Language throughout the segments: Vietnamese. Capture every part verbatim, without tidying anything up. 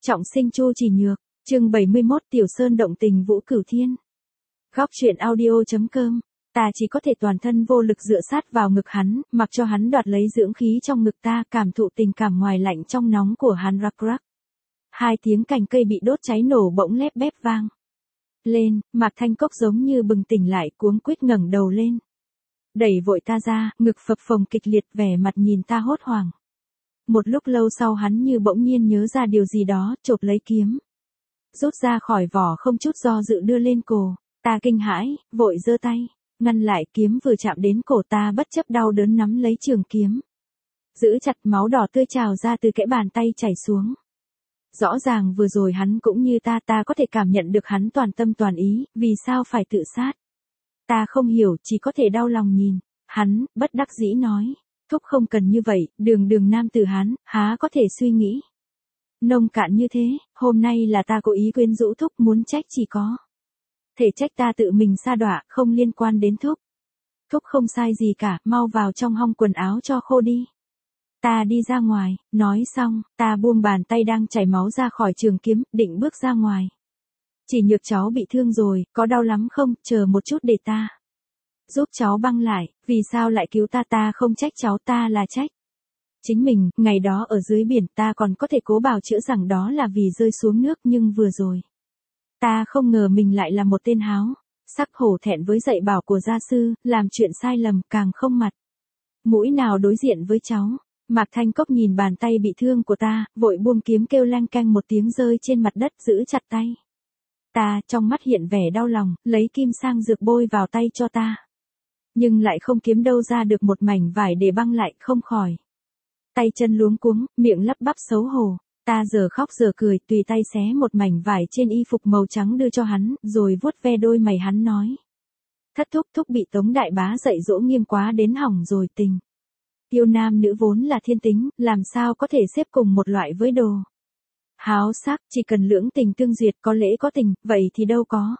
Trọng sinh Chu Chỉ Nhược, chương bảy mươi mốt Tiểu Sơn động tình Vũ Cửu Thiên. Góc truyện audio.com, ta chỉ có thể toàn thân vô lực dựa sát vào ngực hắn, mặc cho hắn đoạt lấy dưỡng khí trong ngực ta, cảm thụ tình cảm ngoài lạnh trong nóng của hắn. Rắc rắc. Hai tiếng cành cây bị đốt cháy nổ bỗng lép bép vang lên, Mạc Thanh Cốc giống như bừng tỉnh lại, cuống quýt ngẩng đầu lên. Đẩy vội ta ra, ngực phập phồng kịch liệt, vẻ mặt nhìn ta hốt hoảng. Một lúc lâu sau hắn như bỗng nhiên nhớ ra điều gì đó, chộp lấy kiếm. Rút ra khỏi vỏ không chút do dự đưa lên cổ, ta kinh hãi, vội giơ tay, ngăn lại, kiếm vừa chạm đến cổ ta bất chấp đau đớn nắm lấy trường kiếm. Giữ chặt, máu đỏ tươi trào ra từ kẽ bàn tay chảy xuống. Rõ ràng vừa rồi hắn cũng như ta, ta có thể cảm nhận được hắn toàn tâm toàn ý, vì sao phải tự sát. Ta không hiểu, chỉ có thể đau lòng nhìn. Hắn, bất đắc dĩ nói, thúc không cần như vậy, đường đường nam tử hắn, há có thể suy nghĩ nông cạn như thế, hôm nay là ta cố ý quyến rũ thúc, muốn trách chỉ có thể trách ta tự mình sa đọa, không liên quan đến thúc. Thúc không sai gì cả, mau vào trong hong quần áo cho khô đi. Ta đi ra ngoài, nói xong, ta buông bàn tay đang chảy máu ra khỏi trường kiếm, định bước ra ngoài. Chỉ Nhược cháu bị thương rồi, có đau lắm không, chờ một chút để ta giúp cháu băng lại, vì sao lại cứu ta, ta không trách cháu, ta là trách chính mình. Ngày đó ở dưới biển ta còn có thể cố bào chữa rằng đó là vì rơi xuống nước, nhưng vừa rồi ta không ngờ mình lại là một tên háo sắc, hổ thẹn với dạy bảo của gia sư, làm chuyện sai lầm, càng không mặt mũi nào đối diện với cháu. Mạc Thanh Cốc nhìn bàn tay bị thương của ta, vội buông kiếm, kêu leng keng một tiếng rơi trên mặt đất, giữ chặt tay ta, trong mắt hiện vẻ đau lòng, lấy kim sang dược bôi vào tay cho ta. Nhưng lại không kiếm đâu ra được một mảnh vải để băng lại, không khỏi tay chân luống cuống, miệng lắp bắp xấu hổ. Ta giờ khóc giờ cười, tùy tay xé một mảnh vải trên y phục màu trắng đưa cho hắn, rồi vuốt ve đôi mày hắn nói. Thất thúc, thúc bị Tống đại bá dạy dỗ nghiêm quá đến hỏng rồi, tình yêu nam nữ vốn là thiên tính, làm sao có thể xếp cùng một loại với đồ háo sắc, chỉ cần lưỡng tình tương duyệt, có lễ có tình, vậy thì đâu có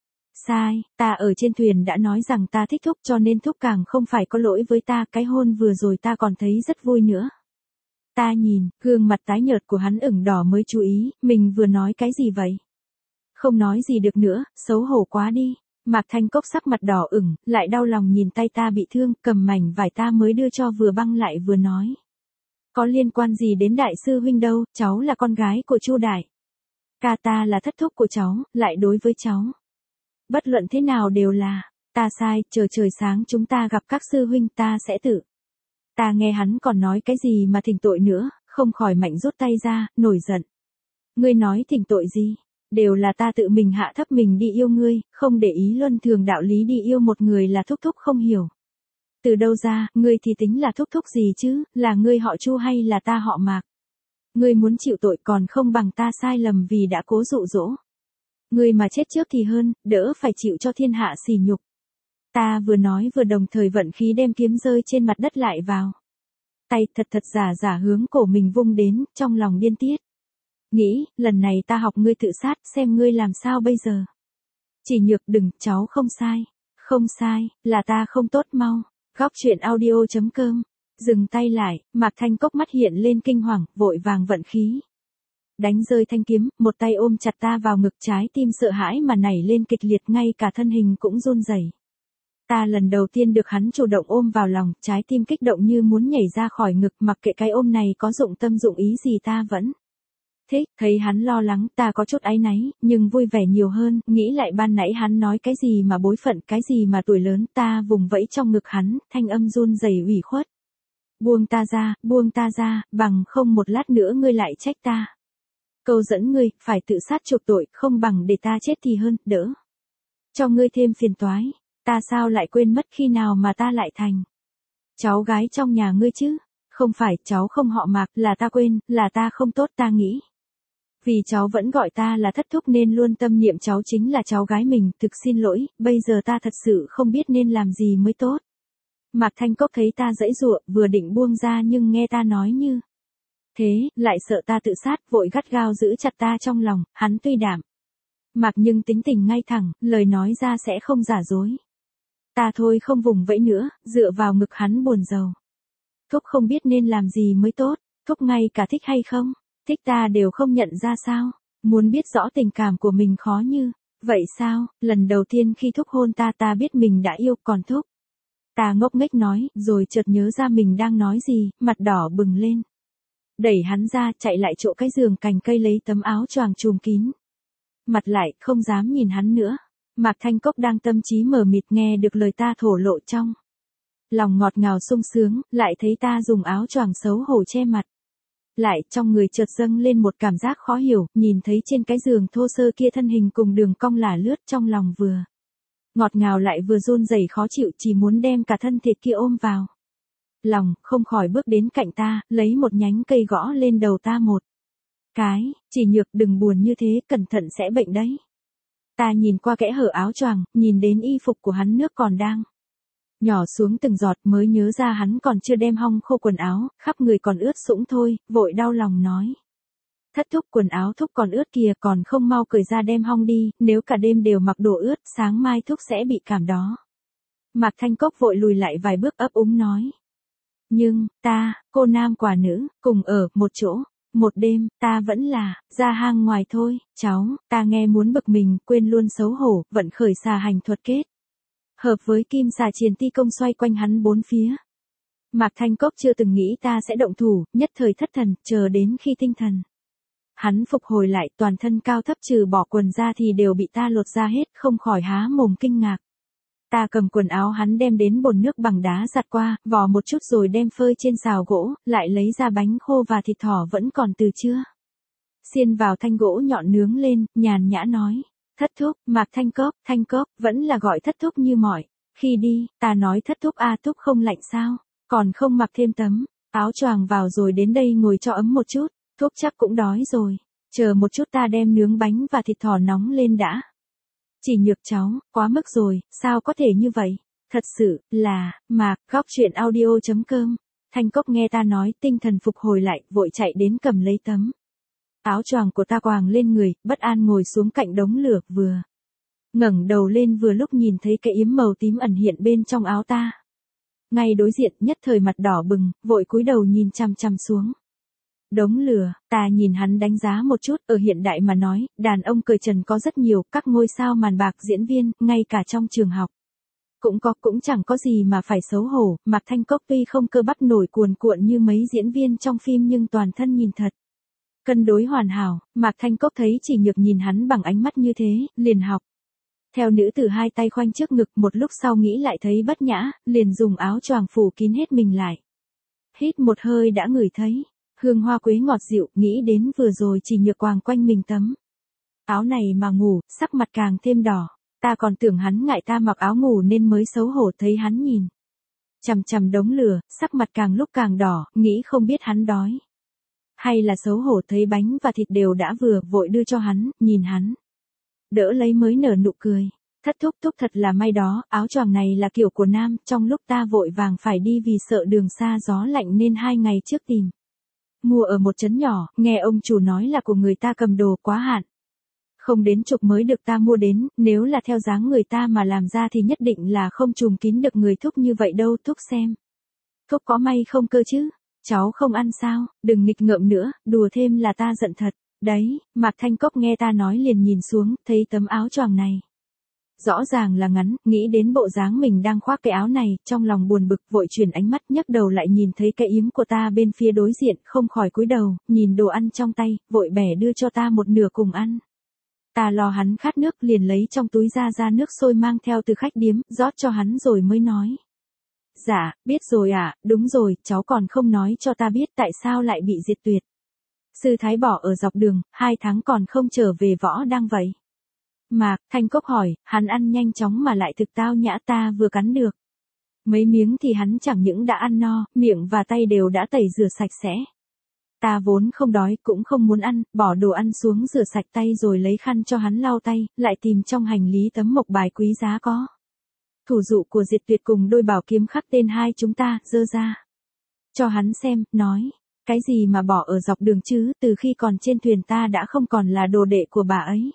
sai. Ta ở trên thuyền đã nói rằng ta thích thúc, cho nên thúc càng không phải có lỗi với ta, cái hôn vừa rồi ta còn thấy rất vui nữa. Ta nhìn, gương mặt tái nhợt của hắn ửng đỏ mới chú ý, mình vừa nói cái gì vậy? Không nói gì được nữa, xấu hổ quá đi. Mạc Thanh Cốc sắc mặt đỏ ửng, lại đau lòng nhìn tay ta bị thương, cầm mảnh vải ta mới đưa cho vừa băng lại vừa nói. Có liên quan gì đến đại sư huynh đâu, cháu là con gái của Chu đại ca, ta là thất thúc của cháu, lại đối với cháu bất luận thế nào đều là ta sai, chờ trời sáng chúng ta gặp các sư huynh, ta sẽ tự. Ta nghe hắn còn nói cái gì mà thỉnh tội nữa, không khỏi mạnh rút tay ra, nổi giận. Ngươi nói thỉnh tội gì? Đều là ta tự mình hạ thấp mình đi yêu ngươi, không để ý luân thường đạo lý đi yêu một người là thúc thúc không hiểu. Từ đâu ra, ngươi thì tính là thúc thúc gì chứ, là ngươi họ Chu hay là ta họ Mạc? Ngươi muốn chịu tội còn không bằng ta sai lầm vì đã cố dụ dỗ ngươi mà chết trước thì hơn, đỡ phải chịu cho thiên hạ sỉ nhục. Ta vừa nói vừa đồng thời vận khí đem kiếm rơi trên mặt đất lại vào tay, thật thật giả giả hướng cổ mình vung đến, trong lòng điên tiết. Nghĩ, lần này ta học ngươi tự sát, xem ngươi làm sao bây giờ. Chỉ Nhược, đừng, cháu không sai. Không sai, là ta không tốt, mau. Góc truyện audio.com. Dừng tay lại, Mạc Thanh Cốc mắt hiện lên kinh hoàng, vội vàng vận khí đánh rơi thanh kiếm, một tay ôm chặt ta vào ngực, trái tim sợ hãi mà nảy lên kịch liệt, ngay cả thân hình cũng run rẩy. Ta lần đầu tiên được hắn chủ động ôm vào lòng, trái tim kích động như muốn nhảy ra khỏi ngực, mặc kệ cái ôm này có dụng tâm dụng ý gì ta vẫn thích. Thấy hắn lo lắng, ta có chút áy náy, nhưng vui vẻ nhiều hơn, nghĩ lại ban nãy hắn nói cái gì mà bối phận, cái gì mà tuổi lớn, ta vùng vẫy trong ngực hắn, thanh âm run rẩy ủy khuất. Buông ta ra, buông ta ra, bằng không một lát nữa ngươi lại trách ta. Câu dẫn ngươi, phải tự sát chuộc tội, không bằng để ta chết thì hơn, đỡ cho ngươi thêm phiền toái. Ta sao lại quên mất khi nào mà ta lại thành cháu gái trong nhà ngươi chứ? Không phải, cháu không họ Mạc, là ta quên, là ta không tốt, ta nghĩ vì cháu vẫn gọi ta là thất thúc nên luôn tâm niệm cháu chính là cháu gái mình, thực xin lỗi, bây giờ ta thật sự không biết nên làm gì mới tốt. Mạc Thanh Cốc thấy ta giãy giụa, vừa định buông ra nhưng nghe ta nói như thế, lại sợ ta tự sát, vội gắt gao giữ chặt ta trong lòng. Hắn tuy đảm Mạc nhưng tính tình ngay thẳng, lời nói ra sẽ không giả dối. Ta thôi không vùng vẫy nữa, dựa vào ngực hắn buồn rầu. Thúc không biết nên làm gì mới tốt, thúc ngay cả thích hay không? Thích ta đều không nhận ra sao? Muốn biết rõ tình cảm của mình khó như vậy sao? Lần đầu tiên khi Thúc hôn ta ta biết mình đã yêu còn Thúc. Ta ngốc nghếch nói, rồi chợt nhớ ra mình đang nói gì, mặt đỏ bừng lên. Đẩy hắn ra, chạy lại chỗ cái giường cành cây lấy tấm áo choàng trùm kín. Mặt lại, không dám nhìn hắn nữa. Mạc Thanh Cốc đang tâm trí mờ mịt nghe được lời ta thổ lộ trong. Lòng ngọt ngào sung sướng, lại thấy ta dùng áo choàng xấu hổ che mặt. Lại trong người chợt dâng lên một cảm giác khó hiểu, nhìn thấy trên cái giường thô sơ kia thân hình cùng đường cong lả lướt trong lòng vừa. Ngọt ngào lại vừa run rẩy khó chịu chỉ muốn đem cả thân thịt kia ôm vào. Lòng, không khỏi bước đến cạnh ta, lấy một nhánh cây gõ lên đầu ta một cái, Chỉ Nhược đừng buồn như thế, cẩn thận sẽ bệnh đấy. Ta nhìn qua kẽ hở áo choàng, nhìn đến y phục của hắn nước còn đang nhỏ xuống từng giọt mới nhớ ra hắn còn chưa đem hong khô quần áo, khắp người còn ướt sũng thôi, vội đau lòng nói. Thất Thúc quần áo Thúc còn ướt kìa còn không mau cởi ra đem hong đi, nếu cả đêm đều mặc đồ ướt, sáng mai Thúc sẽ bị cảm đó. Mạc Thanh Cốc vội lùi lại vài bước ấp úng nói. Nhưng, ta, cô nam quả nữ, cùng ở một chỗ, một đêm, ta vẫn là, ra hang ngoài thôi, cháu, ta nghe muốn bực mình, quên luôn xấu hổ, vận khởi xà hành thuật kết. Hợp với kim xà triền ti công xoay quanh hắn bốn phía. Mạc Thanh Cốc chưa từng nghĩ ta sẽ động thủ, nhất thời thất thần, chờ đến khi tinh thần. Hắn phục hồi lại, toàn thân cao thấp trừ bỏ quần ra thì đều bị ta lột ra hết, không khỏi há mồm kinh ngạc. Ta cầm quần áo hắn đem đến bồn nước bằng đá giặt qua, vò một chút rồi đem phơi trên xào gỗ, lại lấy ra bánh khô và thịt thỏ vẫn còn từ trưa. Xiên vào thanh gỗ nhọn nướng lên, nhàn nhã nói. Thất Thúc, Mạc Thanh Cốc, Thanh Cốc, vẫn là gọi Thất Thúc như mọi. Khi đi, ta nói Thất Thúc a Thúc không lạnh sao, còn không mặc thêm tấm áo choàng vào rồi đến đây ngồi cho ấm một chút, Thúc chắc cũng đói rồi, chờ một chút ta đem nướng bánh và thịt thỏ nóng lên đã. Chỉ Nhược cháu, quá mức rồi, sao có thể như vậy, thật sự, là, Mạc, góc truyện audio chấm com. Thanh Cốc nghe ta nói, tinh thần phục hồi lại, vội chạy đến cầm lấy tấm áo choàng của ta quàng lên người, bất an ngồi xuống cạnh đống lửa, vừa ngẩng đầu lên vừa lúc nhìn thấy cái yếm màu tím ẩn hiện bên trong áo ta. Ngay đối diện, nhất thời mặt đỏ bừng, vội cúi đầu nhìn chằm chằm xuống đống lửa. Ta nhìn hắn đánh giá một chút, ở hiện đại mà nói, đàn ông cởi trần có rất nhiều, các ngôi sao màn bạc diễn viên, ngay cả trong trường học. Cũng có, cũng chẳng có gì mà phải xấu hổ, Mạc Thanh Cốc tuy không cơ bắp nổi cuồn cuộn như mấy diễn viên trong phim nhưng toàn thân nhìn thật cân đối hoàn hảo. Mạc Thanh Cốc thấy Chỉ Nhược nhìn hắn bằng ánh mắt như thế, liền học theo nữ tử hai tay khoanh trước ngực, một lúc sau nghĩ lại thấy bất nhã, liền dùng áo choàng phủ kín hết mình lại. Hít một hơi đã ngửi thấy hương hoa quế ngọt dịu, nghĩ đến vừa rồi Chỉ Nhược quàng quanh mình tấm áo này mà ngủ, sắc mặt càng thêm đỏ. Ta còn tưởng hắn ngại ta mặc áo ngủ nên mới xấu hổ, thấy hắn nhìn chằm chằm đống lửa, sắc mặt càng lúc càng đỏ, nghĩ không biết hắn đói hay là xấu hổ, thấy bánh và thịt đều đã vừa, vội đưa cho hắn, nhìn hắn đỡ lấy mới nở nụ cười. Thất Thúc Thúc thật là may đó, áo choàng này là kiểu của nam, trong lúc ta vội vàng phải đi vì sợ đường xa gió lạnh nên hai ngày trước tìm mua ở một trấn nhỏ, nghe ông chủ nói là của người ta cầm đồ quá hạn. Không đến chục mới được ta mua đến, nếu là theo dáng người ta mà làm ra thì nhất định là không trùm kín được người Thúc như vậy đâu. Thúc xem. Thúc có may không cơ chứ? Cháu không ăn sao? Đừng nghịch ngợm nữa, đùa thêm là ta giận thật. Đấy, Mạc Thanh Cốc nghe ta nói liền nhìn xuống, thấy tấm áo choàng này rõ ràng là ngắn, nghĩ đến bộ dáng mình đang khoác cái áo này, trong lòng buồn bực, vội chuyển ánh mắt, nhấc đầu lại nhìn thấy cái yếm của ta bên phía đối diện, không khỏi cúi đầu, nhìn đồ ăn trong tay, vội bẻ đưa cho ta một nửa cùng ăn. Ta lo hắn khát nước, liền lấy trong túi ra ra nước sôi mang theo từ khách điếm, rót cho hắn rồi mới nói. Dạ, biết rồi ạ, à, đúng rồi, cháu còn không nói cho ta biết tại sao lại bị diệt tuyệt. Sư thái bỏ ở dọc đường, hai tháng còn không trở về võ đang vậy. Mạc Thanh Cốc hỏi, hắn ăn nhanh chóng mà lại thực tao nhã, ta vừa cắn được mấy miếng thì hắn chẳng những đã ăn no, miệng và tay đều đã tẩy rửa sạch sẽ. Ta vốn không đói, cũng không muốn ăn, bỏ đồ ăn xuống rửa sạch tay rồi lấy khăn cho hắn lau tay, lại tìm trong hành lý tấm mộc bài quý giá có thủ dụ của diệt tuyệt cùng đôi bảo kiếm khắc tên hai chúng ta, dơ ra cho hắn xem, nói, cái gì mà bỏ ở dọc đường chứ, từ khi còn trên thuyền ta đã không còn là đồ đệ của bà ấy.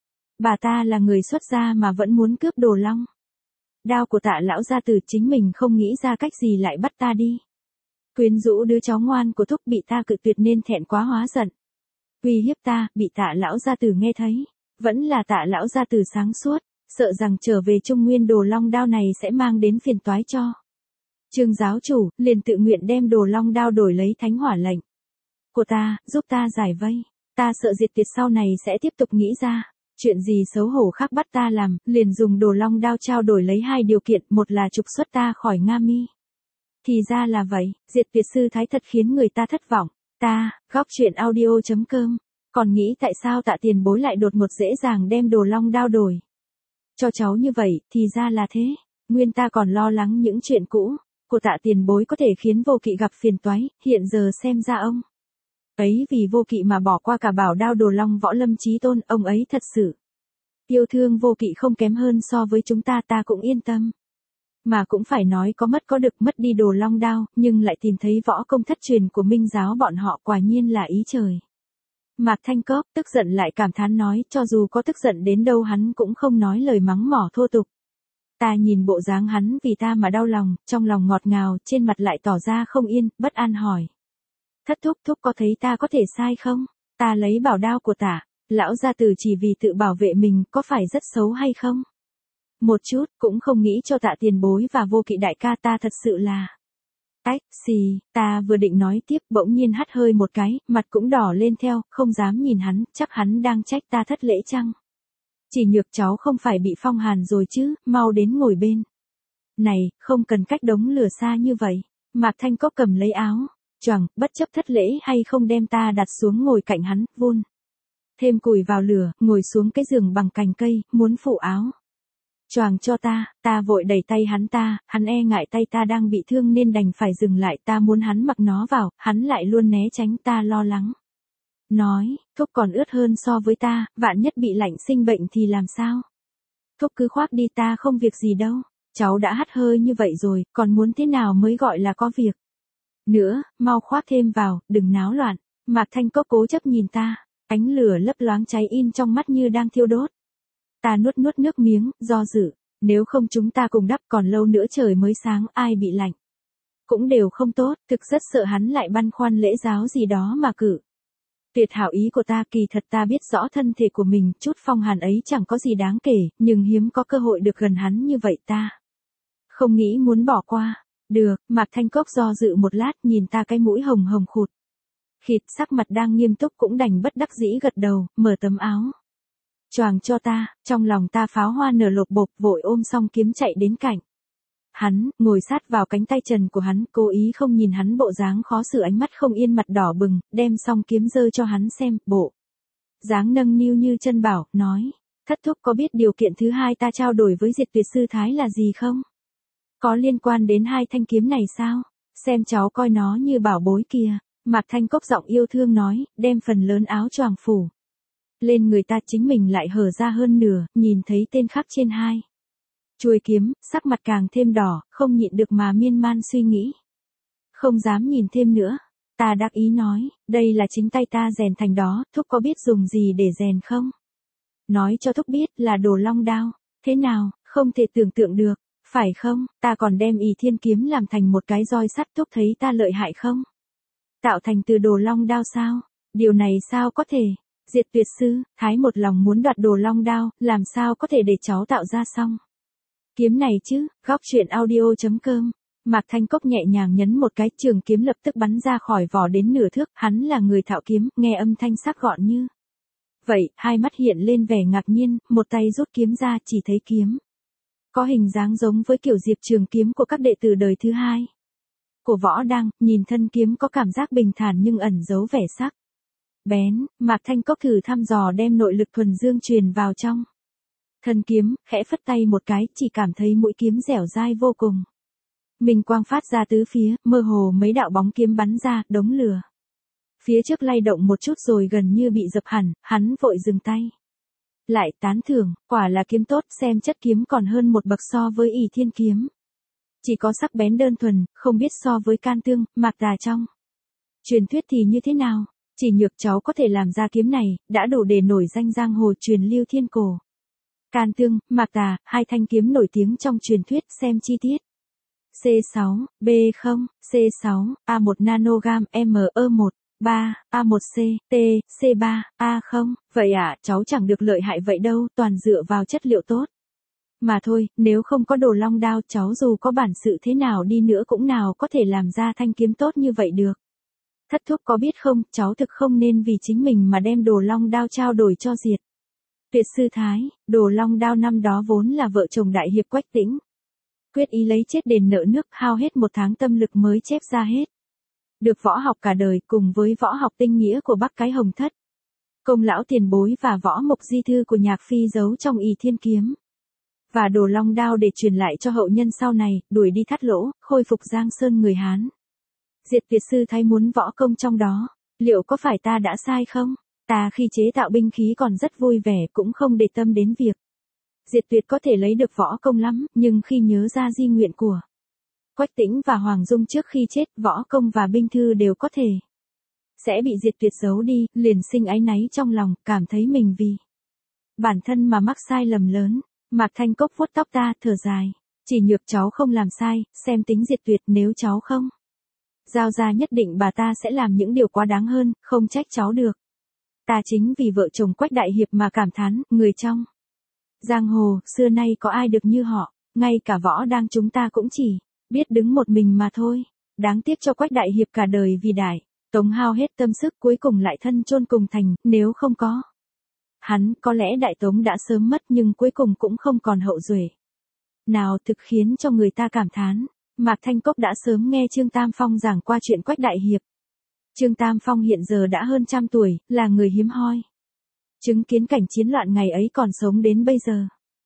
Bà ta là người xuất gia mà vẫn muốn cướp đồ long đao của Tạ lão gia tử, chính mình không nghĩ ra cách gì lại bắt ta đi quyến rũ đứa cháu ngoan của Thúc, bị ta cự tuyệt nên thẹn quá hóa giận. Uy hiếp ta, bị Tạ lão gia tử nghe thấy. Vẫn là Tạ lão gia tử sáng suốt, sợ rằng trở về Trung Nguyên Đồ Long đao này sẽ mang đến phiền toái cho Trương giáo chủ, liền tự nguyện đem Đồ Long đao đổi lấy thánh hỏa lệnh của ta, giúp ta giải vây. Ta sợ diệt tuyệt sau này sẽ tiếp tục nghĩ ra chuyện gì xấu hổ khác bắt ta làm, liền dùng Đồ Long đao trao đổi lấy hai điều kiện, một là trục xuất ta khỏi Nga Mi. Thì ra là vậy, diệt tuyệt sư thái thật khiến người ta thất vọng. Ta, góc truyện audio chấm com, còn nghĩ tại sao Tạ tiền bối lại đột ngột dễ dàng đem Đồ Long đao đổi cho cháu như vậy, thì ra là thế. Nguyên ta còn lo lắng những chuyện cũ của Tạ tiền bối có thể khiến Vô Kỵ gặp phiền toái, hiện giờ xem ra ông ấy vì Vô Kỵ mà bỏ qua cả bảo đao Đồ Long võ lâm chí tôn, ông ấy thật sự yêu thương Vô Kỵ không kém hơn so với chúng ta, ta cũng yên tâm. Mà cũng phải nói có mất có được, mất đi Đồ Long đao, nhưng lại tìm thấy võ công thất truyền của Minh giáo bọn họ, quả nhiên là ý trời. Mạc Thanh Cốc tức giận lại cảm thán nói, cho dù có tức giận đến đâu hắn cũng không nói lời mắng mỏ thô tục. Ta nhìn bộ dáng hắn vì ta mà đau lòng, trong lòng ngọt ngào, trên mặt lại tỏ ra không yên, bất an hỏi. Thất thúc thúc có thấy ta có thể sai không? Ta lấy bảo đao của Tạ lão gia tử chỉ vì tự bảo vệ mình, có phải rất xấu hay không? Một chút, cũng không nghĩ cho Tạ tiền bối và Vô Kỵ đại ca, ta thật sự là... Ách, xì, ta vừa định nói tiếp, bỗng nhiên hắt hơi một cái, mặt cũng đỏ lên theo, không dám nhìn hắn, chắc hắn đang trách ta thất lễ chăng? Chỉ Nhược cháu không phải bị phong hàn rồi chứ, mau đến ngồi bên này, không cần cách đống lửa xa như vậy. Mạc Thanh Cốc cầm lấy áo choàng, bất chấp thất lễ hay không đem ta đặt xuống ngồi cạnh hắn, vun thêm củi vào lửa, ngồi xuống cái giường bằng cành cây, muốn phủ áo choàng cho ta. Ta vội đẩy tay hắn ta, hắn e ngại tay ta đang bị thương nên đành phải dừng lại, ta muốn hắn mặc nó vào, hắn lại luôn né tránh, ta lo lắng. Nói, thúc còn ướt hơn so với ta, vạn nhất bị lạnh sinh bệnh thì làm sao? Thúc cứ khoác đi, ta không việc gì đâu, cháu đã hắt hơi như vậy rồi, còn muốn thế nào mới gọi là có việc? Nữa, mau khoác thêm vào, đừng náo loạn. Mạc Thanh Cốc cố chấp nhìn ta, ánh lửa lấp loáng cháy in trong mắt như đang thiêu đốt. Ta nuốt nuốt nước miếng, do dự, nếu không chúng ta cùng đắp, còn lâu nữa trời mới sáng, ai bị lạnh cũng đều không tốt, thực rất sợ hắn lại băn khoăn lễ giáo gì đó mà cử tuyệt hảo ý của ta. Kỳ thật ta biết rõ thân thể của mình, chút phong hàn ấy chẳng có gì đáng kể, nhưng hiếm có cơ hội được gần hắn như vậy, ta không nghĩ muốn bỏ qua. Được, Mạc Thanh Cốc do dự một lát, nhìn ta cái mũi hồng hồng khụt khịt, sắc mặt đang nghiêm túc cũng đành bất đắc dĩ gật đầu, mở tấm áo choàng cho ta. Trong lòng ta pháo hoa nở lộp bộp, vội ôm xong kiếm chạy đến cạnh hắn, ngồi sát vào cánh tay trần của hắn, cố ý không nhìn hắn bộ dáng khó xử, ánh mắt không yên, mặt đỏ bừng, đem xong kiếm giơ cho hắn xem, bộ dáng nâng niu như chân bảo, nói, thất thúc có biết điều kiện thứ hai ta trao đổi với diệt tuyệt sư thái là gì không? Có liên quan đến hai thanh kiếm này sao? Xem cháu coi nó như bảo bối kìa. Mạc Thanh Cốc giọng yêu thương nói, đem phần lớn áo choàng phủ lên người ta, chính mình lại hở ra hơn nửa, nhìn thấy tên khắc trên hai chuôi kiếm, sắc mặt càng thêm đỏ, không nhịn được mà miên man suy nghĩ. Không dám nhìn thêm nữa. Ta đắc ý nói, đây là chính tay ta rèn thành đó, thúc có biết dùng gì để rèn không? Nói cho thúc biết, là Đồ Long đao. Thế nào, không thể tưởng tượng được, phải không? Ta còn đem Ỷ Thiên kiếm làm thành một cái roi sắt, thúc thấy ta lợi hại không? Tạo thành từ Đồ Long đao sao? Điều này sao có thể? Diệt tuyệt sư thái một lòng muốn đoạt Đồ Long đao, làm sao có thể để cháu tạo ra xong kiếm này chứ? Góc truyện audio chấm com. Mạc Thanh Cốc nhẹ nhàng nhấn một cái, trường kiếm lập tức bắn ra khỏi vỏ đến nửa thước, hắn là người thạo kiếm, nghe âm thanh sắc gọn như vậy, hai mắt hiện lên vẻ ngạc nhiên, một tay rút kiếm ra, chỉ thấy kiếm có hình dáng giống với kiểu diệp trường kiếm của các đệ tử đời thứ hai của Võ Đăng, nhìn thân kiếm có cảm giác bình thản nhưng ẩn giấu vẻ sắc bén. Mạc Thanh Cốc thử thăm dò đem nội lực thuần dương truyền vào trong thân kiếm, khẽ phất tay một cái, chỉ cảm thấy mũi kiếm dẻo dai vô cùng. Minh quang phát ra tứ phía, mơ hồ mấy đạo bóng kiếm bắn ra, đống lửa phía trước lay động một chút rồi gần như bị dập hẳn, hắn vội dừng tay lại, tán thưởng, quả là kiếm tốt, xem chất kiếm còn hơn một bậc so với Ỷ Thiên kiếm. Chỉ có sắc bén đơn thuần, không biết so với can tương, mạc tà trong truyền thuyết thì như thế nào. Chỉ Nhược cháu có thể làm ra kiếm này, đã đủ để nổi danh giang hồ truyền lưu thiên cổ. Can tương, mạc tà, hai thanh kiếm nổi tiếng trong truyền thuyết, xem chi tiết. C sáu, B không, C sáu, A một nanogam, M E một, ba, A một C, T, C ba, A không, vậy à, cháu chẳng được lợi hại vậy đâu, toàn dựa vào chất liệu tốt. Mà thôi, nếu không có đồ long đao cháu dù có bản sự thế nào đi nữa cũng nào có thể làm ra thanh kiếm tốt như vậy được. Thất thúc có biết không, cháu thực không nên vì chính mình mà đem đồ long đao trao đổi cho Diệt Tuyệt sư thái, đồ long đao năm đó vốn là vợ chồng đại hiệp Quách Tĩnh. Quyết ý lấy chết đền nợ nước, hao hết một tháng tâm lực mới chép ra hết. Được võ học cả đời cùng với võ học tinh nghĩa của Bắc Cái Hồng Thất. Công lão tiền bối và võ mục di thư của Nhạc Phi giấu trong ỷ thiên kiếm. Và đồ long đao để truyền lại cho hậu nhân sau này, đuổi đi Thắt Lỗ, khôi phục Giang Sơn người Hán. Diệt Tuyệt sư thái muốn võ công trong đó, liệu có phải ta đã sai không? Ta khi chế tạo binh khí còn rất vui vẻ cũng không để tâm đến việc. Diệt Tuyệt có thể lấy được võ công lắm, nhưng khi nhớ ra di nguyện của Quách Tĩnh và Hoàng Dung trước khi chết, võ công và binh thư đều có thể sẽ bị Diệt Tuyệt giấu đi, liền sinh áy náy trong lòng, cảm thấy mình vì bản thân mà mắc sai lầm lớn. Mạc Thanh Cốc vuốt tóc ta, thở dài, chỉ nhược cháu không làm sai, xem tính Diệt Tuyệt, nếu cháu không giao ra nhất định bà ta sẽ làm những điều quá đáng hơn, không trách cháu được. Ta chính vì vợ chồng Quách đại hiệp mà cảm thán, người trong giang hồ, xưa nay có ai được như họ, ngay cả võ đang chúng ta cũng chỉ biết đứng một mình mà thôi. Đáng tiếc cho Quách đại hiệp cả đời vì đại Tống hao hết tâm sức cuối cùng lại thân chôn cùng thành, nếu không có hắn, có lẽ Đại Tống đã sớm mất nhưng cuối cùng cũng không còn hậu duệ nào, thực khiến cho người ta cảm thán. Mạc Thanh Cốc đã sớm nghe Trương Tam Phong giảng qua chuyện Quách đại hiệp. Trương Tam Phong hiện giờ đã hơn trăm tuổi, là người hiếm hoi. Chứng kiến cảnh chiến loạn ngày ấy còn sống đến bây giờ.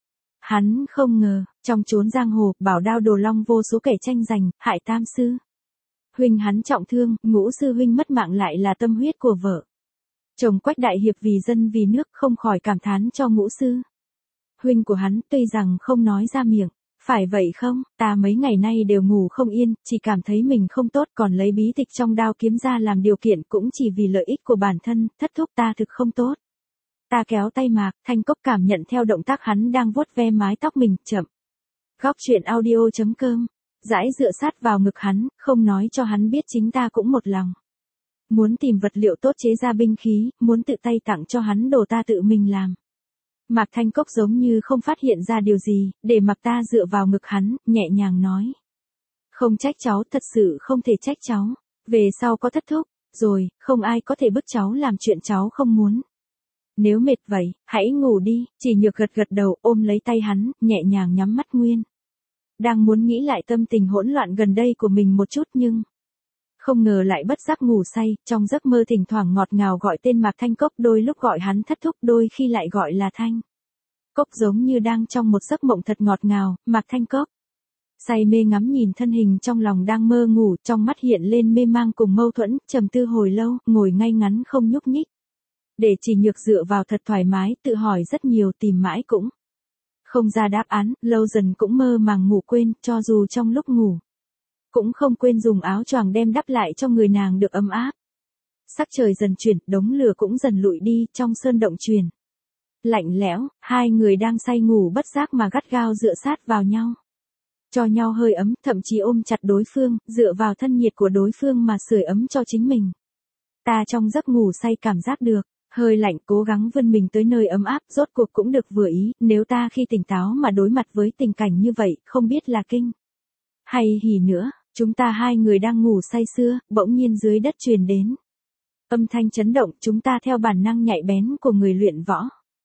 Hắn không ngờ, trong chốn giang hồ, bảo đao đồ long vô số kẻ tranh giành, hại tam sư huynh hắn trọng thương, ngũ sư huynh mất mạng lại là tâm huyết của vợ chồng Quách đại hiệp vì dân vì nước, không khỏi cảm thán cho ngũ sư huynh của hắn, tuy rằng không nói ra miệng. Phải vậy không, ta mấy ngày nay đều ngủ không yên, chỉ cảm thấy mình không tốt, còn lấy bí tịch trong đao kiếm ra làm điều kiện cũng chỉ vì lợi ích của bản thân, thất thúc ta thực không tốt. Ta kéo tay Mạc Thanh Cốc cảm nhận theo động tác hắn đang vuốt ve mái tóc mình, chậm. Góc truyện audio chấm com, dãi dựa sát vào ngực hắn, không nói cho hắn biết chính ta cũng một lòng. Muốn tìm vật liệu tốt chế ra binh khí, muốn tự tay tặng cho hắn đồ ta tự mình làm. Mạc Thanh Cốc giống như không phát hiện ra điều gì, để mặc ta dựa vào ngực hắn, nhẹ nhàng nói. Không trách cháu, thật sự không thể trách cháu. Về sau có thất thúc, rồi, không ai có thể bức cháu làm chuyện cháu không muốn. Nếu mệt vậy, hãy ngủ đi, chỉ nhược gật gật đầu ôm lấy tay hắn, nhẹ nhàng nhắm mắt nguyên. Đang muốn nghĩ lại tâm tình hỗn loạn gần đây của mình một chút nhưng không ngờ lại bất giác ngủ say, trong giấc mơ thỉnh thoảng ngọt ngào gọi tên Mạc Thanh Cốc, đôi lúc gọi hắn thất thúc, đôi khi lại gọi là Thanh Cốc, giống như đang trong một giấc mộng thật ngọt ngào. Mạc Thanh Cốc say mê ngắm nhìn thân hình trong lòng đang mơ ngủ, trong mắt hiện lên mê mang cùng mâu thuẫn, trầm tư hồi lâu, ngồi ngay ngắn không nhúc nhích. Để chỉ nhược dựa vào thật thoải mái, tự hỏi rất nhiều, tìm mãi cũng không ra đáp án, lâu dần cũng mơ màng ngủ quên, cho dù trong lúc ngủ cũng không quên dùng áo choàng đem đắp lại cho người nàng được ấm áp. Sắc trời dần chuyển, đống lửa cũng dần lụi đi, trong sơn động truyền lạnh lẽo, hai người đang say ngủ bất giác mà gắt gao dựa sát vào nhau. Cho nhau hơi ấm, thậm chí ôm chặt đối phương, dựa vào thân nhiệt của đối phương mà sưởi ấm cho chính mình. Ta trong giấc ngủ say cảm giác được hơi lạnh, cố gắng vươn mình tới nơi ấm áp, rốt cuộc cũng được vừa ý. Nếu ta khi tỉnh táo mà đối mặt với tình cảnh như vậy, không biết là kinh hay hỉ nữa. Chúng ta hai người đang ngủ say sưa, bỗng nhiên dưới đất truyền đến âm thanh chấn động, chúng ta theo bản năng nhạy bén của người luyện võ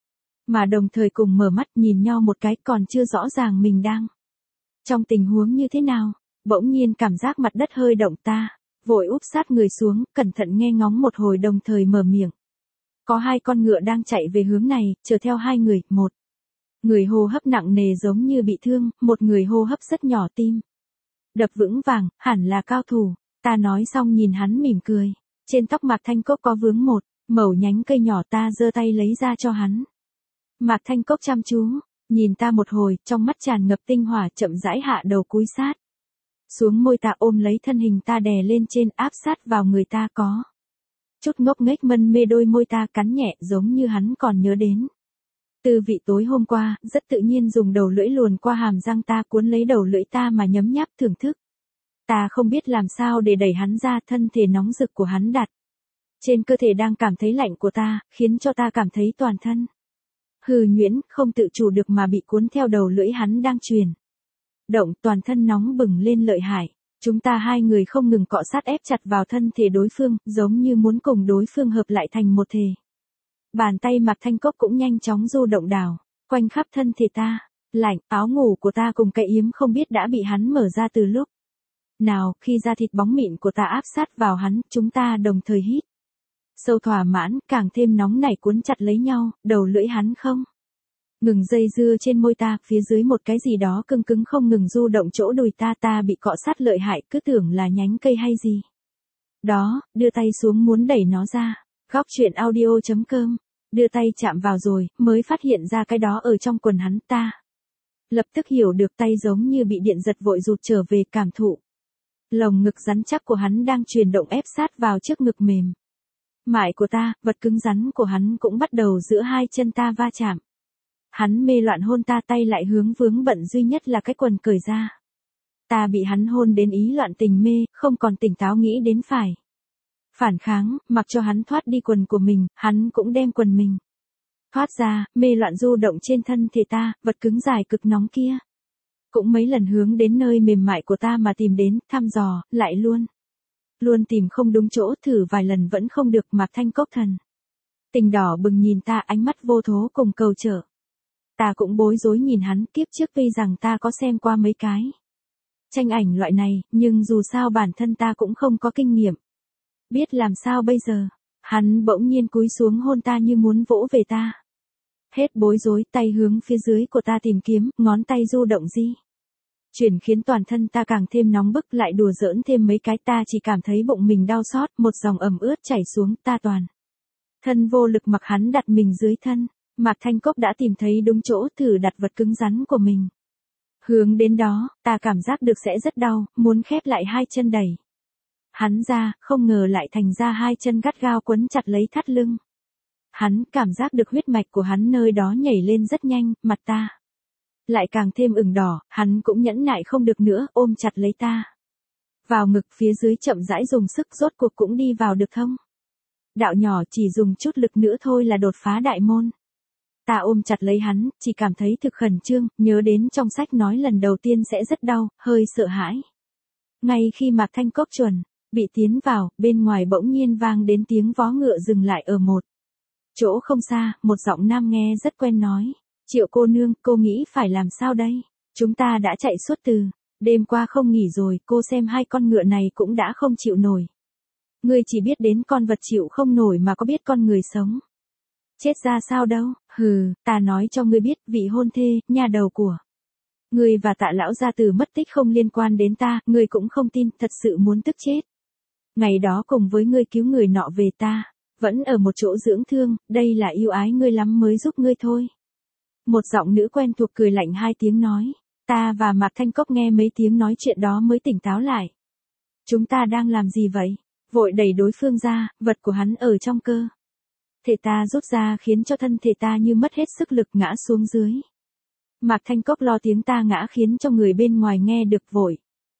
mà đồng thời cùng mở mắt nhìn nhau một cái, còn chưa rõ ràng mình đang trong tình huống như thế nào. Bỗng nhiên cảm giác mặt đất hơi động, ta vội úp sát người xuống, cẩn thận nghe ngóng một hồi đồng thời mở miệng. Có hai con ngựa đang chạy về hướng này, chờ theo hai người, một người hô hấp nặng nề giống như bị thương, một người hô hấp rất nhỏ, tim đập vững vàng, hẳn là cao thủ. Ta nói xong nhìn hắn mỉm cười. Trên tóc Mạc Thanh Cốc có vướng một mẩu nhánh cây nhỏ, ta giơ tay lấy ra cho hắn. Mạc Thanh Cốc chăm chú nhìn ta một hồi, trong mắt tràn ngập tinh hỏa, chậm rãi hạ đầu cúi sát xuống môi ta, ôm lấy thân hình ta đè lên trên, áp sát vào người ta, có chút ngốc nghếch mân mê đôi môi ta, cắn nhẹ giống như hắn còn nhớ đến tư vị tối hôm qua, rất tự nhiên dùng đầu lưỡi luồn qua hàm răng ta, cuốn lấy đầu lưỡi ta mà nhấm nháp thưởng thức. Ta không biết làm sao để đẩy hắn ra, thân thể nóng rực của hắn đặt trên cơ thể đang cảm thấy lạnh của ta, khiến cho ta cảm thấy toàn thân hư nhuyễn, không tự chủ được mà bị cuốn theo đầu lưỡi hắn đang truyền động, toàn thân nóng bừng lên lợi hại. Chúng ta hai người không ngừng cọ sát ép chặt vào thân thể đối phương, giống như muốn cùng đối phương hợp lại thành một thể. Bàn tay Mạc Thanh Cốc cũng nhanh chóng du động đảo quanh khắp thân thể ta. Lạnh, áo ngủ của ta cùng cái yếm không biết đã bị hắn mở ra từ lúc nào, khi da thịt bóng mịn của ta áp sát vào hắn, chúng ta đồng thời hít sâu thỏa mãn, càng thêm nóng nảy cuốn chặt lấy nhau, đầu lưỡi hắn không ngừng dây dưa trên môi ta, phía dưới một cái gì đó cứng cứng không ngừng du động chỗ đùi ta, ta bị cọ sát lợi hại, cứ tưởng là nhánh cây hay gì đó, đưa tay xuống muốn đẩy nó ra. Góc truyện audio chấm com, đưa tay chạm vào rồi, mới phát hiện ra cái đó ở trong quần hắn. Ta lập tức hiểu được, tay giống như bị điện giật vội rụt trở về, cảm thụ lồng ngực rắn chắc của hắn đang chuyển động ép sát vào trước ngực mềm mại của ta, vật cứng rắn của hắn cũng bắt đầu giữa hai chân ta va chạm. Hắn mê loạn hôn ta, tay lại hướng vướng bận duy nhất là cái quần cởi ra. Ta bị hắn hôn đến ý loạn tình mê, không còn tỉnh táo nghĩ đến phải phản kháng, mặc cho hắn thoát đi quần của mình, hắn cũng đem quần mình thoát ra, mê loạn du động trên thân thể ta, vật cứng dài cực nóng kia cũng mấy lần hướng đến nơi mềm mại của ta mà tìm đến, thăm dò, lại luôn luôn tìm không đúng chỗ, thử vài lần vẫn không được. Mạc Thanh Cốc thần tình đỏ bừng nhìn ta, ánh mắt vô thố cùng cầu trợ. Ta cũng bối rối nhìn hắn, kiếp trước tuy rằng ta có xem qua mấy cái tranh ảnh loại này, nhưng dù sao bản thân ta cũng không có kinh nghiệm. Biết làm sao bây giờ, hắn bỗng nhiên cúi xuống hôn ta như muốn vỗ về ta. Hết bối rối, tay hướng phía dưới của ta tìm kiếm, ngón tay du động di chuyển khiến toàn thân ta càng thêm nóng bức, lại đùa giỡn thêm mấy cái, ta chỉ cảm thấy bụng mình đau xót, một dòng ẩm ướt chảy xuống, ta toàn thân vô lực mặc hắn đặt mình dưới thân. Mạc Thanh Cốc đã tìm thấy đúng chỗ, thử đặt vật cứng rắn của mình hướng đến đó, ta cảm giác được sẽ rất đau, muốn khép lại hai chân đẩy hắn ra, không ngờ lại thành ra hai chân gắt gao quấn chặt lấy thắt lưng hắn. Cảm giác được huyết mạch của hắn nơi đó nhảy lên rất nhanh, mặt ta lại càng thêm ửng đỏ, hắn cũng nhẫn nại không được nữa, ôm chặt lấy ta vào ngực, phía dưới chậm rãi dùng sức, rốt cuộc cũng đi vào được thông đạo nhỏ, chỉ dùng chút lực nữa thôi là đột phá đại môn. Ta ôm chặt lấy hắn, chỉ cảm thấy thực khẩn trương, nhớ đến trong sách nói lần đầu tiên sẽ rất đau, hơi sợ hãi. Ngay khi Mạc Thanh Cốc chuẩn bị tiến vào, bên ngoài bỗng nhiên vang đến tiếng vó ngựa dừng lại ở một chỗ không xa, một giọng nam nghe rất quen nói: Triệu cô nương, cô nghĩ phải làm sao đây? Chúng ta đã chạy suốt từ đêm qua không nghỉ rồi, cô xem hai con ngựa này cũng đã không chịu nổi. Ngươi chỉ biết đến con vật chịu không nổi mà có biết con người sống chết ra sao đâu. Hừ, ta nói cho ngươi biết, vị hôn thê, nhà đầu của ngươi và Tạ lão gia tử mất tích không liên quan đến ta, ngươi cũng không tin, thật sự muốn tức chết. Ngày đó cùng với ngươi cứu người nọ về, ta vẫn ở một chỗ dưỡng thương, đây là yêu ái ngươi lắm mới giúp ngươi thôi. Một giọng nữ quen thuộc cười lạnh hai tiếng nói. Ta và Mạc Thanh Cốc nghe mấy tiếng nói chuyện đó mới tỉnh táo lại. Chúng ta đang làm gì vậy? Vội đẩy đối phương ra, vật của hắn ở trong cơ thể ta rút ra khiến cho thân thể ta như mất hết sức lực ngã xuống dưới. Mạc Thanh Cốc lo tiếng ta ngã khiến cho người bên ngoài nghe được, vội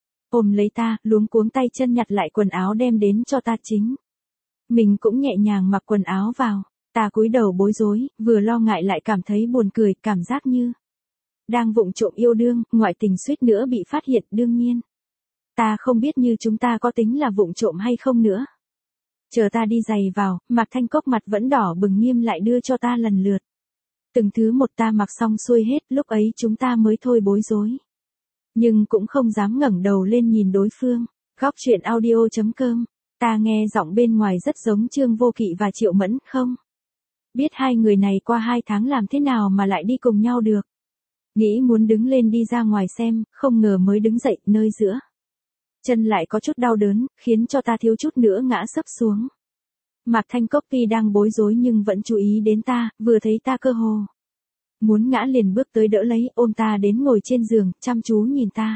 ôm lấy ta, luống cuống tay chân nhặt lại quần áo đem đến cho ta, chính mình cũng nhẹ nhàng mặc quần áo vào. Ta cúi đầu bối rối, vừa lo ngại lại cảm thấy buồn cười, cảm giác như đang vụng trộm yêu đương, ngoại tình suýt nữa bị phát hiện. Đương nhiên, ta không biết như chúng ta có tính là vụng trộm hay không nữa. Chờ ta đi giày vào, Mạc Thanh Cốc mặt vẫn đỏ bừng nghiêm lại đưa cho ta lần lượt từng thứ một, ta mặc xong xuôi hết, lúc ấy chúng ta mới thôi bối rối. Nhưng cũng không dám ngẩng đầu lên nhìn đối phương. Góc truyện audio chấm com, ta nghe giọng bên ngoài rất giống Trương Vô Kỵ và Triệu Mẫn, không biết hai người này qua hai tháng làm thế nào mà lại đi cùng nhau được. Nghĩ muốn đứng lên đi ra ngoài xem, không ngờ mới đứng dậy, nơi giữa chân lại có chút đau đớn, khiến cho ta thiếu chút nữa ngã sấp xuống. Mạc Thanh Cốc tuy đang bối rối nhưng vẫn chú ý đến ta, vừa thấy ta cơ hồ muốn ngã liền bước tới đỡ lấy, ôm ta đến ngồi trên giường, chăm chú nhìn ta.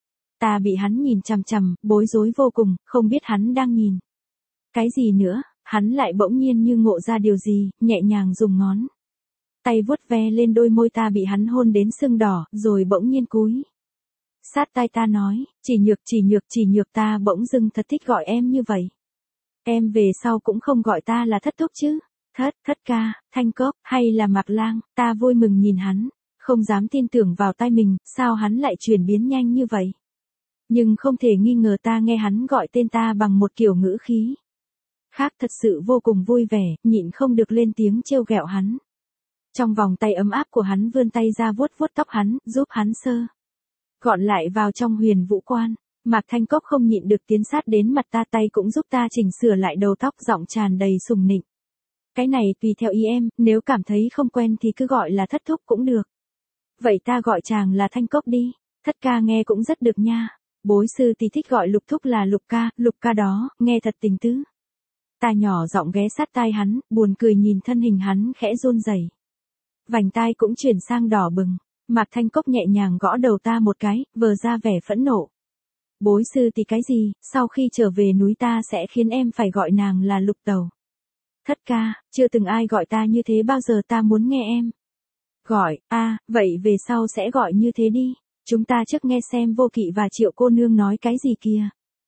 Ta bị hắn nhìn chằm chằm, bối rối vô cùng, không biết hắn đang nhìn cái gì nữa. Hắn lại bỗng nhiên như ngộ ra điều gì, nhẹ nhàng dùng ngón tay vuốt ve lên đôi môi ta bị hắn hôn đến sưng đỏ, rồi bỗng nhiên cúi sát tai ta nói: Chỉ Nhược, Chỉ Nhược, Chỉ Nhược. Ta bỗng dưng thật thích gọi em như vậy. Em về sau cũng không gọi ta là thất thúc chứ. Thất, thất ca, Thanh Cốc, hay là Mạc Lang, ta vui mừng nhìn hắn, không dám tin tưởng vào tai mình, sao hắn lại chuyển biến nhanh như vậy. Nhưng không thể nghi ngờ ta nghe hắn gọi tên ta bằng một kiểu ngữ khí khác, thật sự vô cùng vui vẻ, nhịn không được lên tiếng trêu ghẹo hắn. Trong vòng tay ấm áp của hắn vươn tay ra vuốt vuốt tóc hắn, giúp hắn sơ gọn lại vào trong huyền vũ quan. Mạc Thanh Cốc không nhịn được tiến sát đến mặt ta, tay cũng giúp ta chỉnh sửa lại đầu tóc, giọng tràn đầy sùng nịnh. Cái này tùy theo ý em, nếu cảm thấy không quen thì cứ gọi là thất thúc cũng được. Vậy ta gọi chàng là Thanh Cốc đi, thất ca nghe cũng rất được nha. Bối sư thì thích gọi lục thúc là lục ca, lục ca đó, nghe thật tình tứ. Ta nhỏ giọng ghé sát tai hắn, buồn cười nhìn thân hình hắn khẽ run rẩy. Vành tai cũng chuyển sang đỏ bừng. Mạc Thanh Cốc nhẹ nhàng gõ đầu ta một cái, vờ ra vẻ phẫn nộ. Bối sư thì cái gì, sau khi trở về núi ta sẽ khiến em phải gọi nàng là lục tàu. Thất ca, chưa từng ai gọi ta như thế bao giờ, ta muốn nghe em gọi. A, à, vậy về sau sẽ gọi như thế đi. Chúng ta trước nghe xem Vô Kỵ và Triệu cô nương nói cái gì kìa.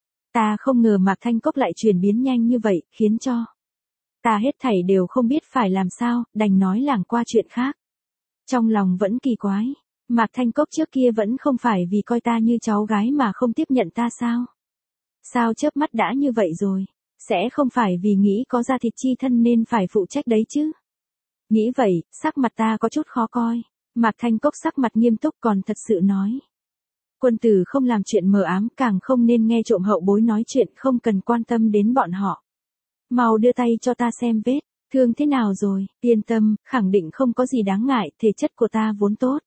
Ta không ngờ Mạc Thanh Cốc lại chuyển biến nhanh như vậy, khiến cho ta hết thảy đều không biết phải làm sao, đành nói lảng qua chuyện khác. Trong lòng vẫn kỳ quái, Mạc Thanh Cốc trước kia vẫn không phải vì coi ta như cháu gái mà không tiếp nhận ta sao? Sao chớp mắt đã như vậy rồi? Sẽ không phải vì nghĩ có da thịt chi thân nên phải phụ trách đấy chứ? Nghĩ vậy, sắc mặt ta có chút khó coi. Mạc Thanh Cốc sắc mặt nghiêm túc còn thật sự nói. Quân tử không làm chuyện mờ ám, càng không nên nghe trộm hậu bối nói chuyện, không cần quan tâm đến bọn họ. Mau đưa tay cho ta xem vết thương thế nào rồi, yên tâm, khẳng định không có gì đáng ngại, thể chất của ta vốn tốt.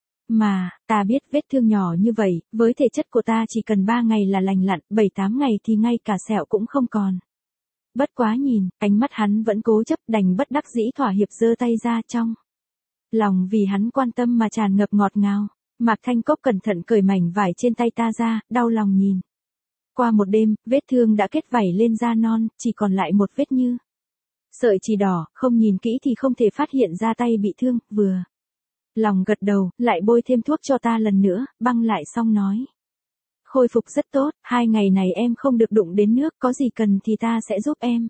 Mà, ta biết vết thương nhỏ như vậy, với thể chất của ta chỉ cần ba ngày là lành lặn, bảy tám ngày thì ngay cả sẹo cũng không còn. Bất quá nhìn, ánh mắt hắn vẫn cố chấp, đành bất đắc dĩ thỏa hiệp giơ tay ra, trong lòng vì hắn quan tâm mà tràn ngập ngọt ngào. Mạc Thanh Cốc cẩn thận cởi mảnh vải trên tay ta ra, đau lòng nhìn. Qua một đêm, vết thương đã kết vảy lên da non, chỉ còn lại một vết như sợi chỉ đỏ, không nhìn kỹ thì không thể phát hiện ra tay bị thương, vừa lòng gật đầu, lại bôi thêm thuốc cho ta lần nữa, băng lại xong nói. Khôi phục rất tốt, hai ngày này em không được đụng đến nước, có gì cần thì ta sẽ giúp em.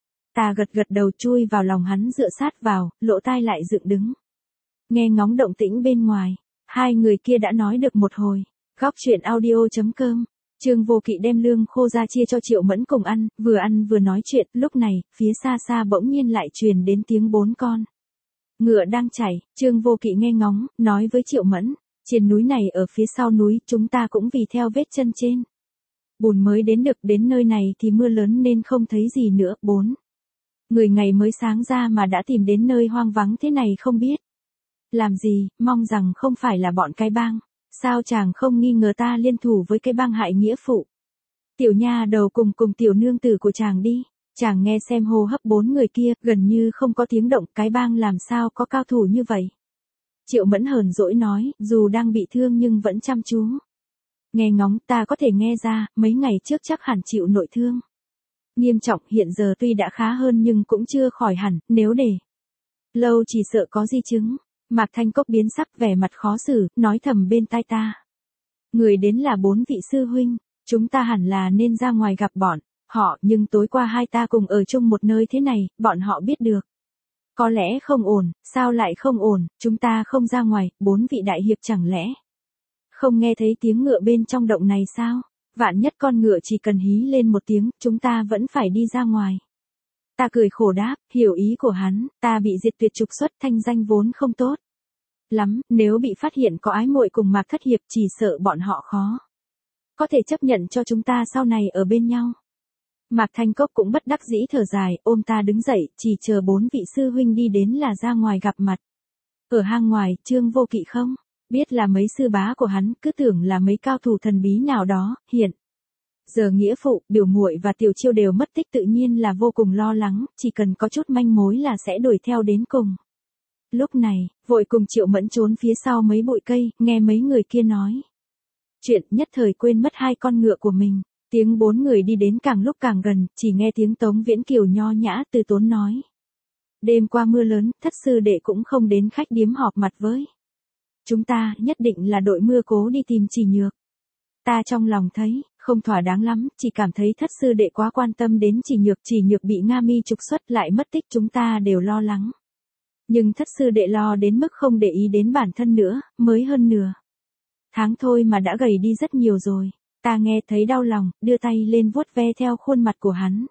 Ta gật gật đầu chui vào lòng hắn dựa sát vào, lỗ tai lại dựng đứng. Nghe ngóng động tĩnh bên ngoài, hai người kia đã nói được một hồi. Góc truyện audio chấm com. Trương Vô Kỵ đem lương khô ra chia cho Triệu Mẫn cùng ăn, vừa ăn vừa nói chuyện, lúc này, phía xa xa bỗng nhiên lại truyền đến tiếng bốn con ngựa đang chạy. Trương Vô Kỵ nghe ngóng, nói với Triệu Mẫn, trên núi này ở phía sau núi, chúng ta cũng vì theo vết chân trên bùn mới đến được, đến nơi này thì mưa lớn nên không thấy gì nữa. Bốn người ngày mới sáng ra mà đã tìm đến nơi hoang vắng thế này không biết làm gì, mong rằng không phải là bọn cái bang. Sao chàng không nghi ngờ ta liên thủ với cái bang hại nghĩa phụ? Tiểu nha đầu cùng cùng tiểu nương tử của chàng đi. Chàng nghe xem hô hấp bốn người kia, gần như không có tiếng động, cái bang làm sao có cao thủ như vậy? Triệu Mẫn hờn dỗi nói, dù đang bị thương nhưng vẫn chăm chú. Nghe ngóng, ta có thể nghe ra, mấy ngày trước chắc hẳn chịu nội thương nghiêm trọng, hiện giờ tuy đã khá hơn nhưng cũng chưa khỏi hẳn, nếu để lâu chỉ sợ có di chứng. Mạc Thanh Cốc biến sắc, vẻ mặt khó xử, nói thầm bên tai ta. Người đến là bốn vị sư huynh, chúng ta hẳn là nên ra ngoài gặp bọn họ, nhưng tối qua hai ta cùng ở chung một nơi thế này, bọn họ biết được. Có lẽ không ổn, sao lại không ổn, chúng ta không ra ngoài, bốn vị đại hiệp chẳng lẽ không nghe thấy tiếng ngựa bên trong động này sao? Vạn nhất con ngựa chỉ cần hí lên một tiếng, chúng ta vẫn phải đi ra ngoài. Ta cười khổ đáp, hiểu ý của hắn, ta bị diệt tuyệt trục xuất, thanh danh vốn không tốt lắm, nếu bị phát hiện có ái muội cùng Mạc Thất Hiệp chỉ sợ bọn họ khó có thể chấp nhận cho chúng ta sau này ở bên nhau. Mạc Thanh Cốc cũng bất đắc dĩ thở dài, ôm ta đứng dậy, chỉ chờ bốn vị sư huynh đi đến là ra ngoài gặp mặt. Ở hang ngoài, Trương Vô Kỵ không biết là mấy sư bá của hắn, cứ tưởng là mấy cao thủ thần bí nào đó, hiện giờ nghĩa phụ, biểu muội và tiểu chiêu đều mất tích, tự nhiên là vô cùng lo lắng, chỉ cần có chút manh mối là sẽ đuổi theo đến cùng. Lúc này, vội cùng Triệu Mẫn trốn phía sau mấy bụi cây, nghe mấy người kia nói chuyện, nhất thời quên mất hai con ngựa của mình. Tiếng bốn người đi đến càng lúc càng gần, chỉ nghe tiếng Tống Viễn Kiều nho nhã từ tốn nói. Đêm qua mưa lớn, thất sư đệ cũng không đến khách điếm họp mặt với chúng ta, nhất định là đội mưa cố đi tìm Chỉ Nhược. Ta trong lòng thấy không thỏa đáng lắm, chỉ cảm thấy thất sư đệ quá quan tâm đến chỉ nhược, chỉ nhược bị Nga Mi trục xuất lại mất tích chúng ta đều lo lắng. Nhưng thất sư đệ lo đến mức không để ý đến bản thân nữa, mới hơn nửa tháng thôi mà đã gầy đi rất nhiều rồi. Ta nghe thấy đau lòng, đưa tay lên vuốt ve theo khuôn mặt của hắn.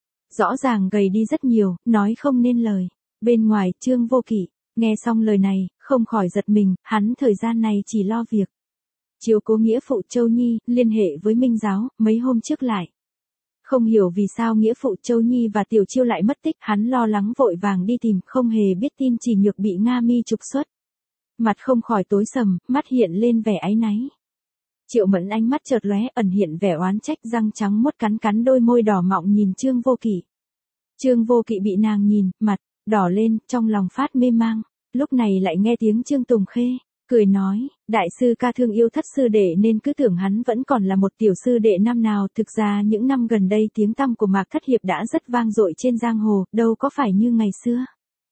Rõ ràng gầy đi rất nhiều, nói không nên lời. Bên ngoài, Trương Vô Kỵ, nghe xong lời này, không khỏi giật mình, hắn thời gian này chỉ lo việc chiếu cố nghĩa phụ Châu Nhi, liên hệ với Minh Giáo, mấy hôm trước lại. Không hiểu vì sao nghĩa phụ Châu Nhi và Tiểu Chiêu lại mất tích, hắn lo lắng vội vàng đi tìm, không hề biết tin chỉ nhược bị Nga Mi trục xuất. Mặt không khỏi tối sầm, mắt hiện lên vẻ áy náy. Triệu Mẫn ánh mắt chợt lóe, ẩn hiện vẻ oán trách, răng trắng muốt cắn cắn đôi môi đỏ mọng nhìn Trương Vô Kỵ. Trương Vô Kỵ bị nàng nhìn, mặt đỏ lên, trong lòng phát mê mang. Lúc này lại nghe tiếng Trương Tùng Khê cười nói, đại sư ca thương yêu thất sư đệ nên cứ tưởng hắn vẫn còn là một tiểu sư đệ năm nào, thực ra những năm gần đây tiếng tăm của Mạc Thất Hiệp đã rất vang dội trên giang hồ, đâu có phải như ngày xưa.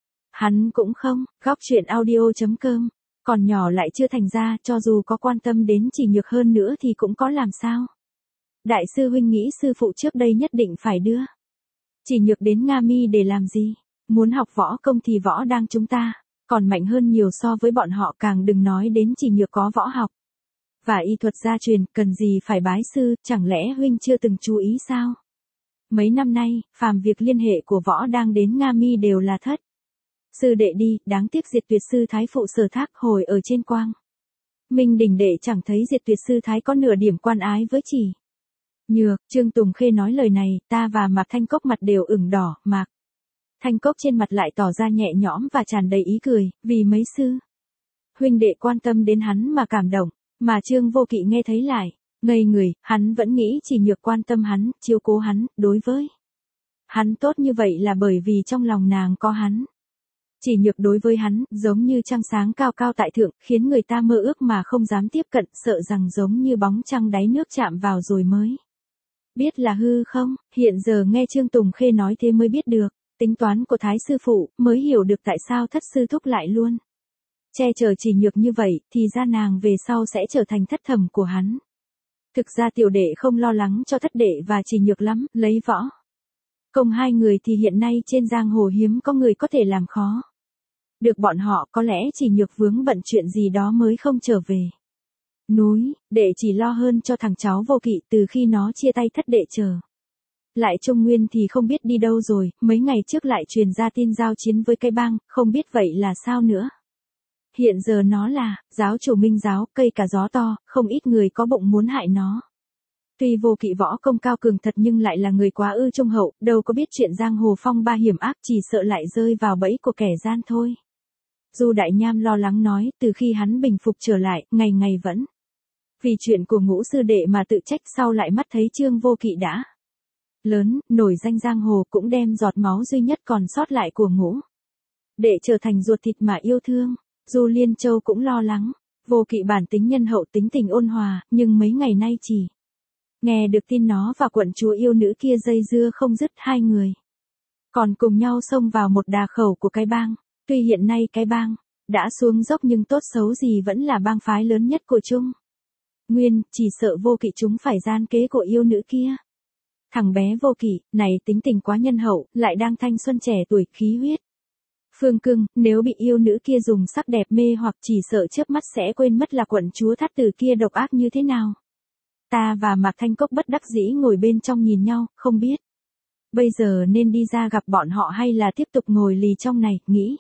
Hắn cũng không, góc truyện audio chấm com, còn nhỏ lại chưa thành ra, cho dù có quan tâm đến chỉ nhược hơn nữa thì cũng có làm sao. Đại sư huynh nghĩ sư phụ trước đây nhất định phải đưa chỉ nhược đến Nga Mi để làm gì? Muốn học võ công thì võ đang chúng ta còn mạnh hơn nhiều so với bọn họ, càng đừng nói đến chỉ nhược có võ học và y thuật gia truyền, cần gì phải bái sư, chẳng lẽ huynh chưa từng chú ý sao? Mấy năm nay, phàm việc liên hệ của võ đang đến Nga Mi đều là thất sư đệ đi, đáng tiếc Diệt Tuyệt sư thái phụ Sở Thác hồi ở trên Quang Minh đỉnh đệ chẳng thấy Diệt Tuyệt sư thái có nửa điểm quan ái với chỉ nhược. Trương Tùng Khê nói lời này, ta và Mạc Thanh Cốc mặt đều ửng đỏ, Mạc Thanh Cốc trên mặt lại tỏ ra nhẹ nhõm và tràn đầy ý cười, vì mấy sư huynh đệ quan tâm đến hắn mà cảm động, mà Trương Vô Kỵ nghe thấy lại ngây người, hắn vẫn nghĩ chỉ nhược quan tâm hắn, chiếu cố hắn, đối với hắn tốt như vậy là bởi vì trong lòng nàng có hắn. Chỉ nhược đối với hắn, giống như trăng sáng cao cao tại thượng, khiến người ta mơ ước mà không dám tiếp cận, sợ rằng giống như bóng trăng đáy nước chạm vào rồi mới biết là hư không. Hiện giờ nghe Trương Tùng Khê nói thế mới biết được tính toán của Thái sư phụ, mới hiểu được tại sao thất sư thúc lại luôn che chở chỉ nhược như vậy, thì ra nàng về sau sẽ trở thành thất thẩm của hắn. Thực ra tiểu đệ không lo lắng cho thất đệ và chỉ nhược lắm, lấy võ công hai người thì hiện nay trên giang hồ hiếm có người có thể làm khó được bọn họ, có lẽ chỉ nhược vướng bận chuyện gì đó mới không trở về núi, đệ chỉ lo hơn cho thằng cháu Vô Kỵ, từ khi nó chia tay thất đệ trở lại Trung Nguyên thì không biết đi đâu rồi, mấy ngày trước lại truyền ra tin giao chiến với cái bang, không biết vậy là sao nữa. Hiện giờ nó là giáo chủ Minh Giáo, cây cả gió to, không ít người có bụng muốn hại nó. Tuy Vô Kỵ võ công cao cường thật nhưng lại là người quá ư trung hậu, đâu có biết chuyện giang hồ phong ba hiểm ác, chỉ sợ lại rơi vào bẫy của kẻ gian thôi. Du Đại Nham lo lắng nói, từ khi hắn bình phục trở lại, ngày ngày vẫn vì chuyện của Ngũ sư đệ mà tự trách, sau lại mắt thấy Trương Vô Kỵ đã lớn, nổi danh giang hồ, cũng đem giọt máu duy nhất còn sót lại của Ngũ để trở thành ruột thịt mà yêu thương. Du Liên Châu cũng lo lắng, Vô Kỵ bản tính nhân hậu, tính tình ôn hòa, nhưng mấy ngày nay chỉ nghe được tin nó và quận chúa yêu nữ kia dây dưa không dứt, hai người còn cùng nhau xông vào một đà khẩu của cái bang. Tuy hiện nay cái bang đã xuống dốc nhưng tốt xấu gì vẫn là bang phái lớn nhất của Trung Nguyên, chỉ sợ Vô Kỵ chúng phải gian kế của yêu nữ kia. Thằng bé Vô Kỵ này tính tình quá nhân hậu, lại đang thanh xuân trẻ tuổi, khí huyết phương cương, nếu bị yêu nữ kia dùng sắc đẹp mê hoặc, chỉ sợ chớp mắt sẽ quên mất là quận chúa Thát Tử kia độc ác như thế nào. Ta và Mạc Thanh Cốc bất đắc dĩ ngồi bên trong nhìn nhau, không biết bây giờ nên đi ra gặp bọn họ hay là tiếp tục ngồi lì trong này, nghĩ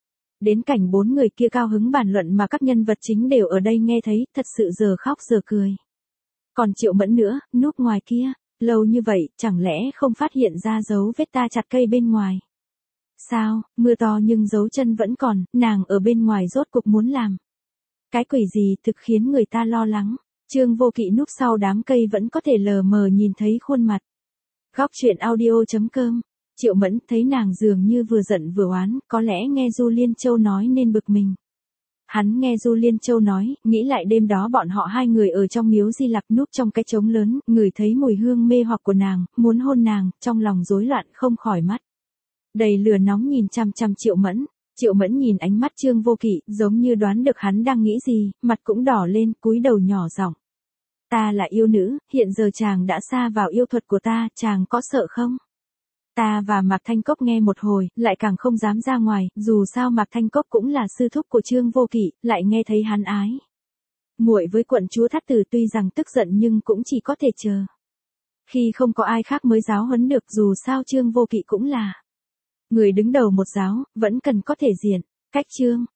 đến cảnh bốn người kia cao hứng bàn luận mà các nhân vật chính đều ở đây nghe thấy, thật sự giờ khóc giờ cười. Còn Triệu Mẫn nữa, núp ngoài kia lâu như vậy, chẳng lẽ không phát hiện ra dấu vết ta chặt cây bên ngoài sao? Mưa to nhưng dấu chân vẫn còn, nàng ở bên ngoài rốt cục muốn làm cái quỷ gì, thực khiến người ta lo lắng. Trương Vô Kỵ núp sau đám cây vẫn có thể lờ mờ nhìn thấy khuôn mặt. Góc truyện audio chấm com. Triệu Mẫn thấy nàng dường như vừa giận vừa oán, có lẽ nghe Du Liên Châu nói nên bực mình. Hắn nghe Du Liên Châu nói, nghĩ lại đêm đó bọn họ hai người ở trong miếu Di Lặc núp trong cái trống lớn, ngửi thấy mùi hương mê hoặc của nàng, muốn hôn nàng, trong lòng rối loạn không khỏi mắt đầy lửa nóng nhìn chăm chăm Triệu Mẫn. Triệu Mẫn nhìn ánh mắt Trương Vô Kỵ, giống như đoán được hắn đang nghĩ gì, mặt cũng đỏ lên, cúi đầu nhỏ giọng Ta là yêu nữ, hiện giờ chàng đã sa vào yêu thuật của ta, chàng có sợ không? Ta và Mạc Thanh Cốc nghe một hồi, lại càng không dám ra ngoài, dù sao Mạc Thanh Cốc cũng là sư thúc của Trương Vô Kỵ, lại nghe thấy hắn ái muội với quận chúa Thát Tử, tuy rằng tức giận nhưng cũng chỉ có thể chờ. Khi không có ai khác mới giáo huấn được, dù sao Trương Vô Kỵ cũng là người đứng đầu một giáo, vẫn cần có thể diện. Cách chương